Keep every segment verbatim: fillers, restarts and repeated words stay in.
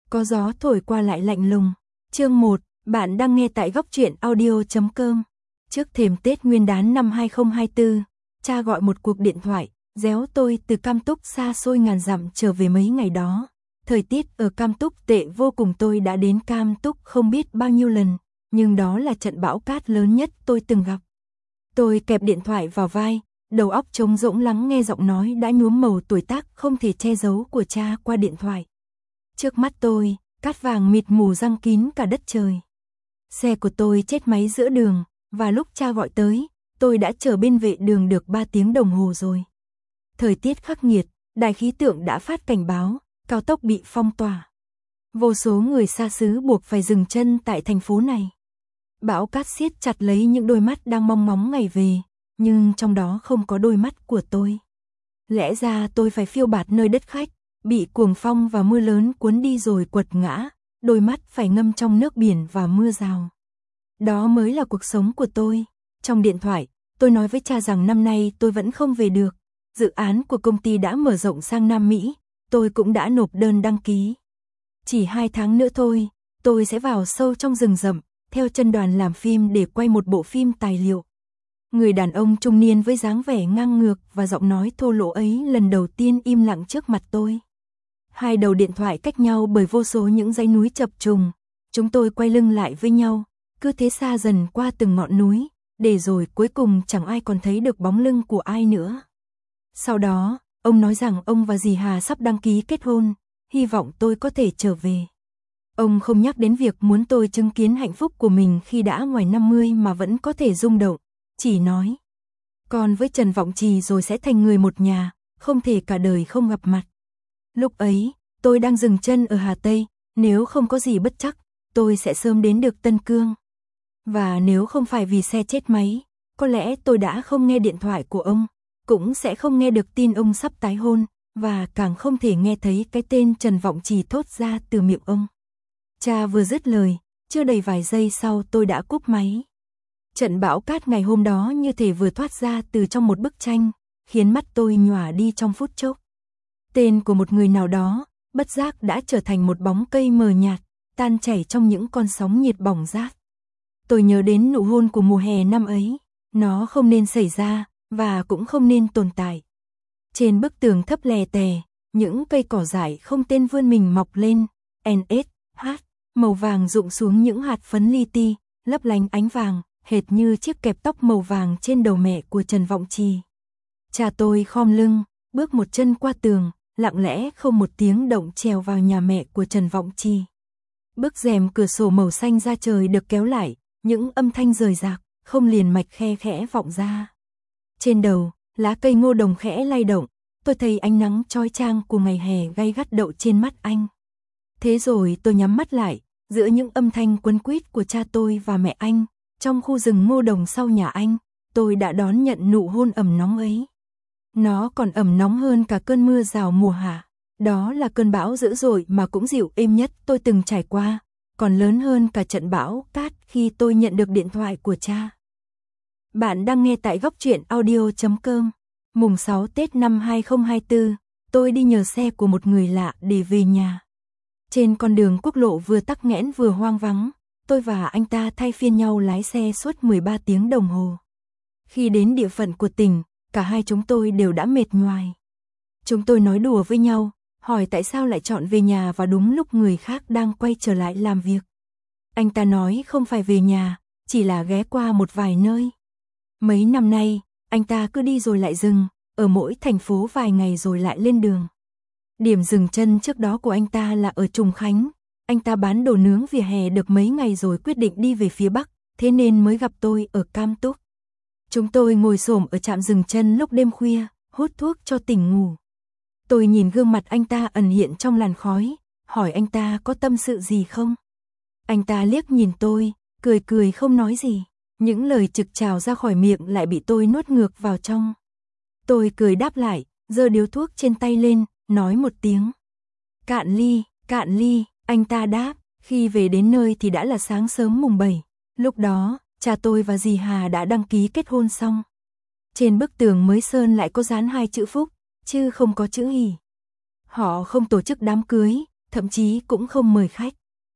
Có gió thổi qua lại lạnh lùng. Chương một, bạn đang nghe tại góc truyện audio chấm com. Trước thềm Tết Nguyên đán năm hai không hai tư, cha gọi một cuộc điện thoại, réo tôi từ Cam Túc xa xôi ngàn dặm trở về mấy ngày đó. Thời tiết ở Cam Túc tệ vô cùng, tôi đã đến Cam Túc không biết bao nhiêu lần, nhưng đó là trận bão cát lớn nhất tôi từng gặp. Tôi kẹp điện thoại vào vai, đầu óc trống rỗng lắng nghe giọng nói đã nhuốm màu tuổi tác không thể che giấu của cha qua điện thoại. Trước mắt tôi, cát vàng mịt mù giăng kín cả đất trời. Xe của tôi chết máy giữa đường, và lúc cha gọi tới, tôi đã chờ bên vệ đường được ba tiếng đồng hồ rồi. Thời tiết khắc nghiệt, đài khí tượng đã phát cảnh báo, cao tốc bị phong tỏa. Vô số người xa xứ buộc phải dừng chân tại thành phố này. Bão cát siết chặt lấy những đôi mắt đang mong ngóng ngày về, nhưng trong đó không có đôi mắt của tôi. Lẽ ra tôi phải phiêu bạt nơi đất khách, bị cuồng phong và mưa lớn cuốn đi rồi quật ngã, đôi mắt phải ngâm trong nước biển và mưa rào. Đó mới là cuộc sống của tôi. Trong điện thoại, tôi nói với cha rằng năm nay tôi vẫn không về được. Dự án của công ty đã mở rộng sang Nam Mỹ, tôi cũng đã nộp đơn đăng ký. Chỉ hai tháng nữa thôi, tôi sẽ vào sâu trong rừng rậm, theo chân đoàn làm phim để quay một bộ phim tài liệu. Người đàn ông trung niên với dáng vẻ ngang ngược và giọng nói thô lỗ ấy lần đầu tiên im lặng trước mặt tôi. Hai đầu điện thoại cách nhau bởi vô số những dãy núi chập trùng. Chúng tôi quay lưng lại với nhau, cứ thế xa dần qua từng ngọn núi, để rồi cuối cùng chẳng ai còn thấy được bóng lưng của ai nữa. Sau đó, ông nói rằng ông và dì Hà sắp đăng ký kết hôn, hy vọng tôi có thể trở về. Ông không nhắc đến việc muốn tôi chứng kiến hạnh phúc của mình khi đã ngoài năm mươi mà vẫn có thể rung động, chỉ nói: con với Trần Vọng Trì rồi sẽ thành người một nhà, không thể cả đời không gặp mặt. Lúc ấy, tôi đang dừng chân ở Hà Tây, nếu không có gì bất trắc, tôi sẽ sớm đến được Tân Cương. Và nếu không phải vì xe chết máy, có lẽ tôi đã không nghe điện thoại của ông, cũng sẽ không nghe được tin ông sắp tái hôn, và càng không thể nghe thấy cái tên Trần Vọng Trì thốt ra từ miệng ông. Cha vừa dứt lời, chưa đầy vài giây sau tôi đã cúp máy. Trận bão cát ngày hôm đó như thể vừa thoát ra từ trong một bức tranh, khiến mắt tôi nhòa đi trong phút chốc. Tên của một người nào đó, bất giác đã trở thành một bóng cây mờ nhạt, tan chảy trong những con sóng nhiệt bỏng rát. Tôi nhớ đến nụ hôn của mùa hè năm ấy, nó không nên xảy ra, và cũng không nên tồn tại. Trên bức tường thấp lè tè, những cây cỏ dại không tên vươn mình mọc lên, en ét hát, màu vàng rụng xuống những hạt phấn li ti, lấp lánh ánh vàng, hệt như chiếc kẹp tóc màu vàng trên đầu mẹ của Trần Vọng Trì. Cha tôi khom lưng, bước một chân qua tường, lặng lẽ không một tiếng động trèo vào nhà mẹ của Trần Vọng Trì. Bức rèm cửa sổ màu xanh da trời được kéo lại, những âm thanh rời rạc, không liền mạch khe khẽ vọng ra. Trên đầu, lá cây ngô đồng khẽ lay động, tôi thấy ánh nắng chói chang của ngày hè gay gắt đậu trên mắt anh. Thế rồi tôi nhắm mắt lại, giữa những âm thanh quấn quýt của cha tôi và mẹ anh, trong khu rừng ngô đồng sau nhà anh, tôi đã đón nhận nụ hôn ẩm nóng ấy. Nó còn ẩm nóng hơn cả cơn mưa rào mùa hạ. Đó là cơn bão dữ dội mà cũng dịu êm nhất tôi từng trải qua, còn lớn hơn cả trận bão cát khi tôi nhận được điện thoại của cha. Bạn đang nghe tại góc truyện audio chấm com. Mùng sáu Tết năm hai không hai tư, tôi đi nhờ xe của một người lạ để về nhà. Trên con đường quốc lộ vừa tắc nghẽn vừa hoang vắng, tôi và anh ta thay phiên nhau lái xe suốt mười ba tiếng đồng hồ. Khi đến địa phận của tỉnh, cả hai chúng tôi đều đã mệt nhoài. Chúng tôi nói đùa với nhau, hỏi tại sao lại chọn về nhà vào đúng lúc người khác đang quay trở lại làm việc. Anh ta nói không phải về nhà, chỉ là ghé qua một vài nơi. Mấy năm nay, anh ta cứ đi rồi lại dừng, ở mỗi thành phố vài ngày rồi lại lên đường. Điểm dừng chân trước đó của anh ta là ở Trùng Khánh. Anh ta bán đồ nướng vỉa hè được mấy ngày rồi quyết định đi về phía Bắc, thế nên mới gặp tôi ở Cam Túc. Chúng tôi ngồi xổm ở trạm dừng chân lúc đêm khuya, hút thuốc cho tỉnh ngủ. Tôi nhìn gương mặt anh ta ẩn hiện trong làn khói, hỏi anh ta có tâm sự gì không. Anh ta liếc nhìn tôi, cười cười không nói gì. Những lời trực trào ra khỏi miệng lại bị tôi nuốt ngược vào trong. Tôi cười đáp lại, giơ điếu thuốc trên tay lên, nói một tiếng: cạn ly, cạn ly. Anh ta đáp. Khi về đến nơi thì đã là sáng sớm mùng bảy. Lúc đó, cha tôi và dì Hà đã đăng ký kết hôn xong. Trên bức tường mới sơn lại có dán hai chữ Phúc, chứ không có chữ Hỷ. Họ không tổ chức đám cưới, thậm chí cũng không mời khách.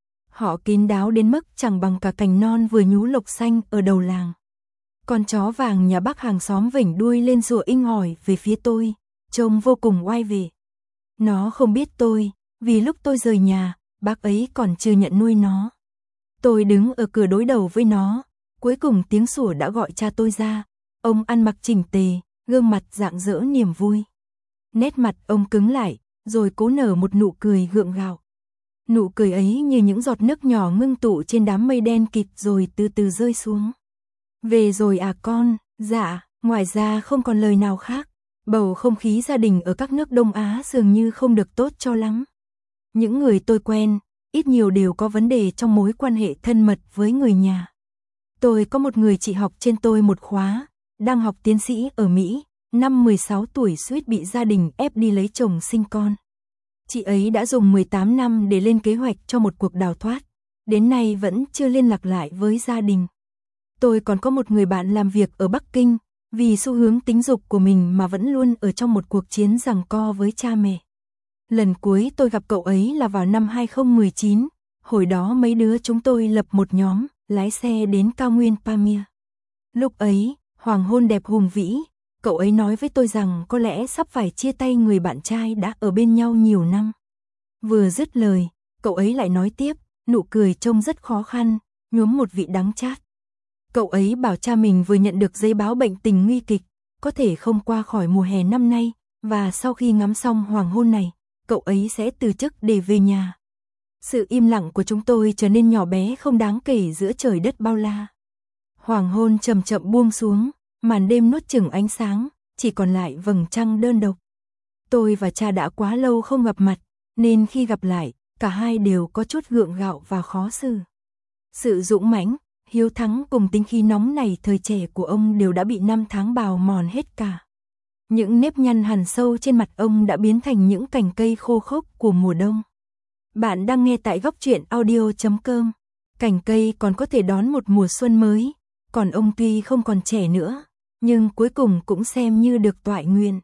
Họ kín đáo đến mức chẳng bằng cả cành non vừa nhú lộc xanh ở đầu làng. Con chó vàng nhà bác hàng xóm vểnh đuôi lên rủa inh ỏi về phía tôi, trông vô cùng oai vệ. Nó không biết tôi, vì lúc tôi rời nhà, bác ấy còn chưa nhận nuôi nó. Tôi đứng ở cửa đối đầu với nó, cuối cùng tiếng sủa đã gọi cha tôi ra. Ông ăn mặc chỉnh tề, gương mặt rạng rỡ niềm vui. Nét mặt ông cứng lại, rồi cố nở một nụ cười gượng gạo. Nụ cười ấy như những giọt nước nhỏ ngưng tụ trên đám mây đen kịt rồi từ từ rơi xuống. Về rồi à con? Dạ, ngoài ra không còn lời nào khác. Bầu không khí gia đình ở các nước Đông Á dường như không được tốt cho lắm. Những người tôi quen, ít nhiều đều có vấn đề trong mối quan hệ thân mật với người nhà. Tôi có một người chị học trên tôi một khóa, đang học tiến sĩ ở Mỹ, năm mười sáu tuổi suýt bị gia đình ép đi lấy chồng sinh con. Chị ấy đã dùng mười tám năm để lên kế hoạch cho một cuộc đào thoát, đến nay vẫn chưa liên lạc lại với gia đình. Tôi còn có một người bạn làm việc ở Bắc Kinh, vì xu hướng tính dục của mình mà vẫn luôn ở trong một cuộc chiến giằng co với cha mẹ. Lần cuối tôi gặp cậu ấy là vào năm hai không một chín, hồi đó mấy đứa chúng tôi lập một nhóm, lái xe đến cao nguyên Pamir. Lúc ấy, hoàng hôn đẹp hùng vĩ, cậu ấy nói với tôi rằng có lẽ sắp phải chia tay người bạn trai đã ở bên nhau nhiều năm. Vừa dứt lời, cậu ấy lại nói tiếp, nụ cười trông rất khó khăn, nhuốm một vị đắng chát. Cậu ấy bảo cha mình vừa nhận được giấy báo bệnh tình nguy kịch, có thể không qua khỏi mùa hè năm nay, và sau khi ngắm xong hoàng hôn này, cậu ấy sẽ từ chức để về nhà. Sự im lặng của chúng tôi trở nên nhỏ bé không đáng kể giữa trời đất bao la. Hoàng hôn chậm chậm buông xuống, màn đêm nuốt chửng ánh sáng, chỉ còn lại vầng trăng đơn độc. Tôi và cha đã quá lâu không gặp mặt, nên khi gặp lại, cả hai đều có chút gượng gạo và khó xử. Sự dũng mãnh, hiếu thắng cùng tính khí nóng này thời trẻ của ông đều đã bị năm tháng bào mòn hết cả. Những nếp nhăn hằn sâu trên mặt ông đã biến thành những cành cây khô khốc của mùa đông. Bạn đang nghe tại góc truyện audio chấm com. Cành cây còn có thể đón một mùa xuân mới, còn ông tuy không còn trẻ nữa, nhưng cuối cùng cũng xem như được toại nguyện.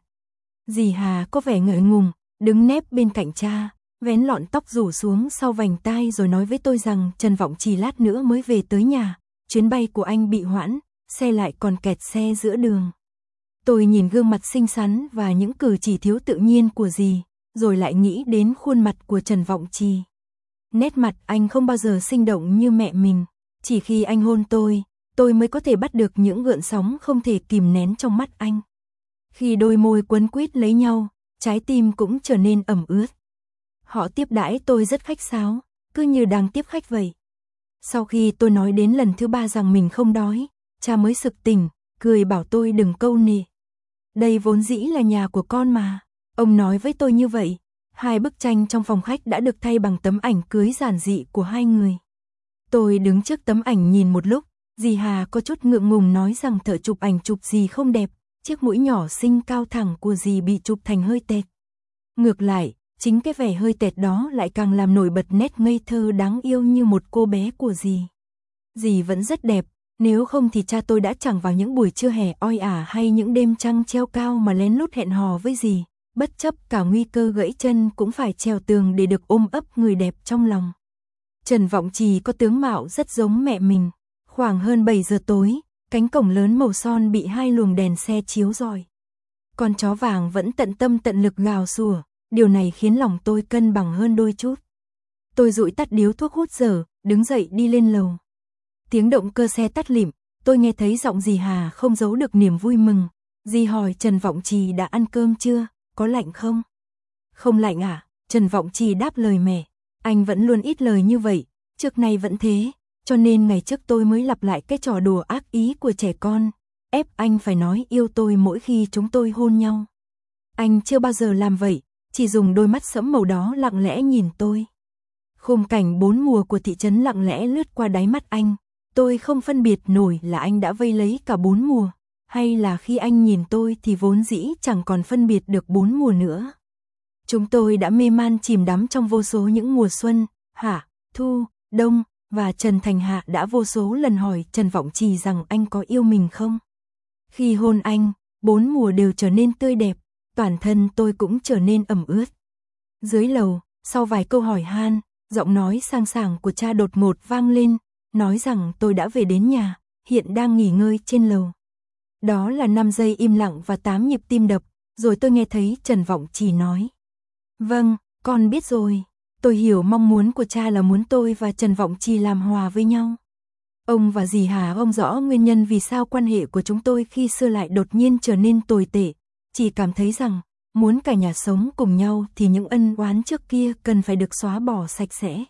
Dì Hà có vẻ ngại ngùng, đứng nép bên cạnh cha, vén lọn tóc rủ xuống sau vành tai rồi nói với tôi rằng Trần Vọng chỉ lát nữa mới về tới nhà, chuyến bay của anh bị hoãn, xe lại còn kẹt xe giữa đường. Tôi nhìn gương mặt xinh xắn và những cử chỉ thiếu tự nhiên của dì, rồi lại nghĩ đến khuôn mặt của Trần Vọng Trì. Nét mặt anh không bao giờ sinh động như mẹ mình, chỉ khi anh hôn tôi, tôi mới có thể bắt được những gợn sóng không thể kìm nén trong mắt anh. Khi đôi môi quấn quýt lấy nhau, trái tim cũng trở nên ẩm ướt. Họ tiếp đãi tôi rất khách sáo, cứ như đang tiếp khách vậy. Sau khi tôi nói đến lần thứ ba rằng mình không đói, cha mới sực tỉnh, cười bảo tôi đừng câu nệ. Đây vốn dĩ là nhà của con mà. Ông nói với tôi như vậy. Hai bức tranh trong phòng khách đã được thay bằng tấm ảnh cưới giản dị của hai người. Tôi đứng trước tấm ảnh nhìn một lúc, dì Hà có chút ngượng ngùng nói rằng thợ chụp ảnh chụp dì không đẹp, chiếc mũi nhỏ xinh cao thẳng của dì bị chụp thành hơi tẹt. Ngược lại, chính cái vẻ hơi tẹt đó lại càng làm nổi bật nét ngây thơ đáng yêu như một cô bé của dì. Dì vẫn rất đẹp, nếu không thì cha tôi đã chẳng vào những buổi trưa hè oi ả hay những đêm trăng treo cao mà lén lút hẹn hò với dì, bất chấp cả nguy cơ gãy chân cũng phải trèo tường để được ôm ấp người đẹp trong lòng. Trần Vọng Trì có tướng mạo rất giống mẹ mình. Khoảng hơn bảy giờ tối, cánh cổng lớn màu son bị hai luồng đèn xe chiếu rọi. Con chó vàng vẫn tận tâm tận lực gào sủa, điều này khiến lòng tôi cân bằng hơn đôi chút. Tôi dụi tắt điếu thuốc hút dở, đứng dậy đi lên lầu. Tiếng động cơ xe tắt lịm, tôi nghe thấy giọng dì Hà không giấu được niềm vui mừng. Dì hỏi Trần Vọng Trì đã ăn cơm chưa, có lạnh không? Không lạnh à? Trần Vọng Trì đáp lời mẹ. Anh vẫn luôn ít lời như vậy, trước nay vẫn thế, cho nên ngày trước tôi mới lặp lại cái trò đùa ác ý của trẻ con, ép anh phải nói yêu tôi mỗi khi chúng tôi hôn nhau. Anh chưa bao giờ làm vậy, chỉ dùng đôi mắt sẫm màu đó lặng lẽ nhìn tôi. Khung cảnh bốn mùa của thị trấn lặng lẽ lướt qua đáy mắt anh, tôi không phân biệt nổi là anh đã vây lấy cả bốn mùa, hay là khi anh nhìn tôi thì vốn dĩ chẳng còn phân biệt được bốn mùa nữa. Chúng tôi đã mê man chìm đắm trong vô số những mùa xuân, hạ, thu, đông, và Trần Thành Hạ đã vô số lần hỏi Trần Vọng Trì rằng anh có yêu mình không. Khi hôn anh, bốn mùa đều trở nên tươi đẹp, toàn thân tôi cũng trở nên ẩm ướt. Dưới lầu, Sau vài câu hỏi han, giọng nói sang sảng của cha đột ngột vang lên, nói rằng tôi đã về đến nhà, hiện đang nghỉ ngơi trên lầu. Đó là năm giây im lặng và tám nhịp tim đập, rồi tôi nghe thấy Trần Vọng Trì nói. Vâng, con biết rồi. Tôi hiểu mong muốn của cha là muốn tôi và Trần Vọng Trì làm hòa với nhau. Ông và dì Hà không rõ nguyên nhân vì sao quan hệ của chúng tôi khi xưa lại đột nhiên trở nên tồi tệ, chỉ cảm thấy rằng muốn cả nhà sống cùng nhau thì những ân oán trước kia cần phải được xóa bỏ sạch sẽ.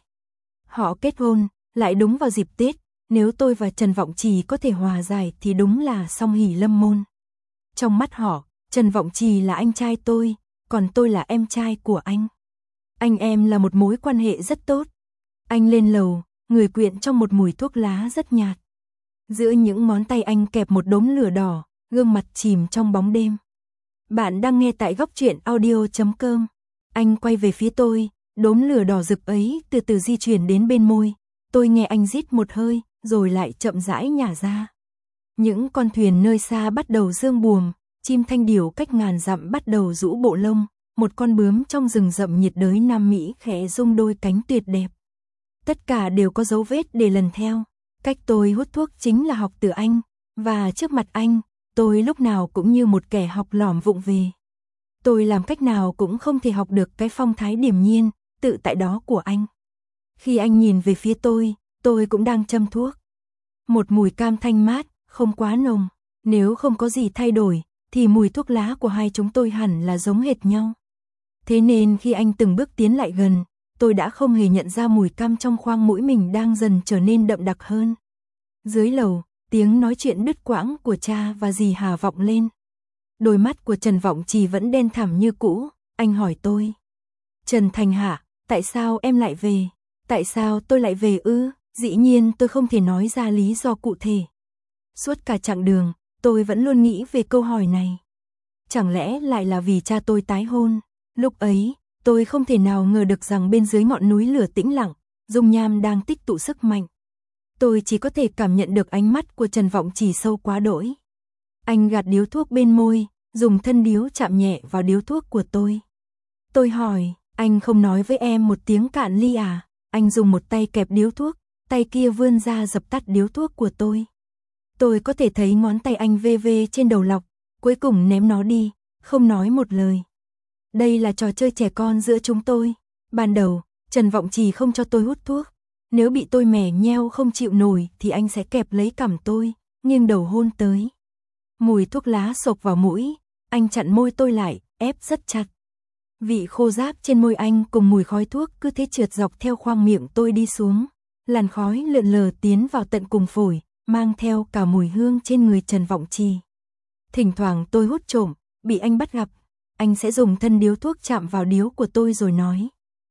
Họ kết hôn, lại đúng vào dịp Tết, nếu tôi và Trần Vọng Trì có thể hòa giải thì đúng là song hỷ lâm môn. Trong mắt họ, Trần Vọng Trì là anh trai tôi, còn tôi là em trai của anh. Anh em là một mối quan hệ rất tốt. Anh lên lầu, người quyện trong một mùi thuốc lá rất nhạt. Giữa những ngón tay anh kẹp một đốm lửa đỏ, gương mặt chìm trong bóng đêm. Bạn đang nghe tại góc truyện audio chấm com. Anh quay về phía tôi, đốm lửa đỏ rực ấy từ từ di chuyển đến bên môi. Tôi nghe anh rít một hơi, rồi lại chậm rãi nhả ra. Những con thuyền nơi xa bắt đầu dương buồm, chim thanh điểu cách ngàn dặm bắt đầu rũ bộ lông, một con bướm trong rừng rậm nhiệt đới Nam Mỹ khẽ rung đôi cánh tuyệt đẹp. Tất cả đều có dấu vết để lần theo. Cách tôi hút thuốc chính là học từ anh, và trước mặt anh, tôi lúc nào cũng như một kẻ học lỏm vụng về. Tôi làm cách nào cũng không thể học được cái phong thái điềm nhiên, tự tại đó của anh. Khi anh nhìn về phía tôi, tôi cũng đang châm thuốc. Một mùi cam thanh mát, không quá nồng. Nếu không có gì thay đổi, thì mùi thuốc lá của hai chúng tôi hẳn là giống hệt nhau. Thế nên khi anh từng bước tiến lại gần, tôi đã không hề nhận ra mùi cam trong khoang mũi mình đang dần trở nên đậm đặc hơn. Dưới lầu, tiếng nói chuyện đứt quãng của cha và dì Hà vọng lên. Đôi mắt của Trần Vọng Trì vẫn đen thẳm như cũ, anh hỏi tôi. Trần Thành Hạ, tại sao em lại về? Tại sao tôi lại về ư? Dĩ nhiên tôi không thể nói ra lý do cụ thể. Suốt cả chặng đường, tôi vẫn luôn nghĩ về câu hỏi này. Chẳng lẽ lại là vì cha tôi tái hôn? Lúc ấy, tôi không thể nào ngờ được rằng bên dưới ngọn núi lửa tĩnh lặng, dung nham đang tích tụ sức mạnh. Tôi chỉ có thể cảm nhận được ánh mắt của Trần Vọng Trì sâu quá đỗi. Anh gạt điếu thuốc bên môi, dùng thân điếu chạm nhẹ vào điếu thuốc của tôi. Tôi hỏi, anh không nói với em một tiếng cạn ly à? Anh dùng một tay kẹp điếu thuốc, tay kia vươn ra dập tắt điếu thuốc của tôi. Tôi có thể thấy ngón tay anh vê vê trên đầu lọc, cuối cùng ném nó đi, không nói một lời. Đây là trò chơi trẻ con giữa chúng tôi. Ban đầu, Trần Vọng Trì không cho tôi hút thuốc. Nếu bị tôi mẻ nheo không chịu nổi thì anh sẽ kẹp lấy cằm tôi, nghiêng đầu hôn tới. Mùi thuốc lá xộc vào mũi, anh chặn môi tôi lại, ép rất chặt. Vị khô ráp trên môi anh cùng mùi khói thuốc cứ thế trượt dọc theo khoang miệng tôi đi xuống. Làn khói lượn lờ tiến vào tận cùng phổi, mang theo cả mùi hương trên người Trần Vọng Trì. Thỉnh thoảng tôi hút trộm, bị anh bắt gặp, anh sẽ dùng thân điếu thuốc chạm vào điếu của tôi rồi nói.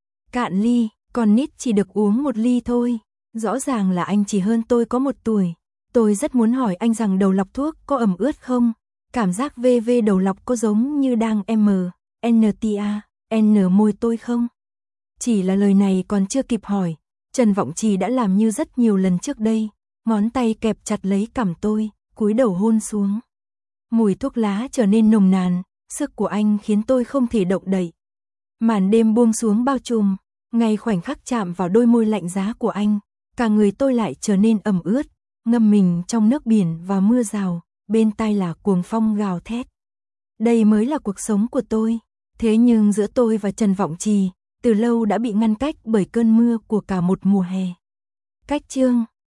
Cạn ly, con nít chỉ được uống một ly thôi. Rõ ràng là anh chỉ hơn tôi có một tuổi. Tôi rất muốn hỏi anh rằng đầu lọc thuốc có ẩm ướt không? Cảm giác vê vê đầu lọc có giống như đang M, N T A, N môi tôi không? Chỉ là lời này còn chưa kịp hỏi, Trần Vọng Trì đã làm như rất nhiều lần trước đây, ngón tay kẹp chặt lấy cằm tôi, cúi đầu hôn xuống. Mùi thuốc lá trở nên nồng nàn, sức của anh khiến tôi không thể động đậy. Màn đêm buông xuống bao trùm, ngay khoảnh khắc chạm vào đôi môi lạnh giá của anh, cả người tôi lại trở nên ẩm ướt, ngâm mình trong nước biển và mưa rào, bên tai là cuồng phong gào thét. Đây mới là cuộc sống của tôi, thế nhưng giữa tôi và Trần Vọng Trì, từ lâu đã bị ngăn cách bởi cơn mưa của cả một mùa hè. Cách chương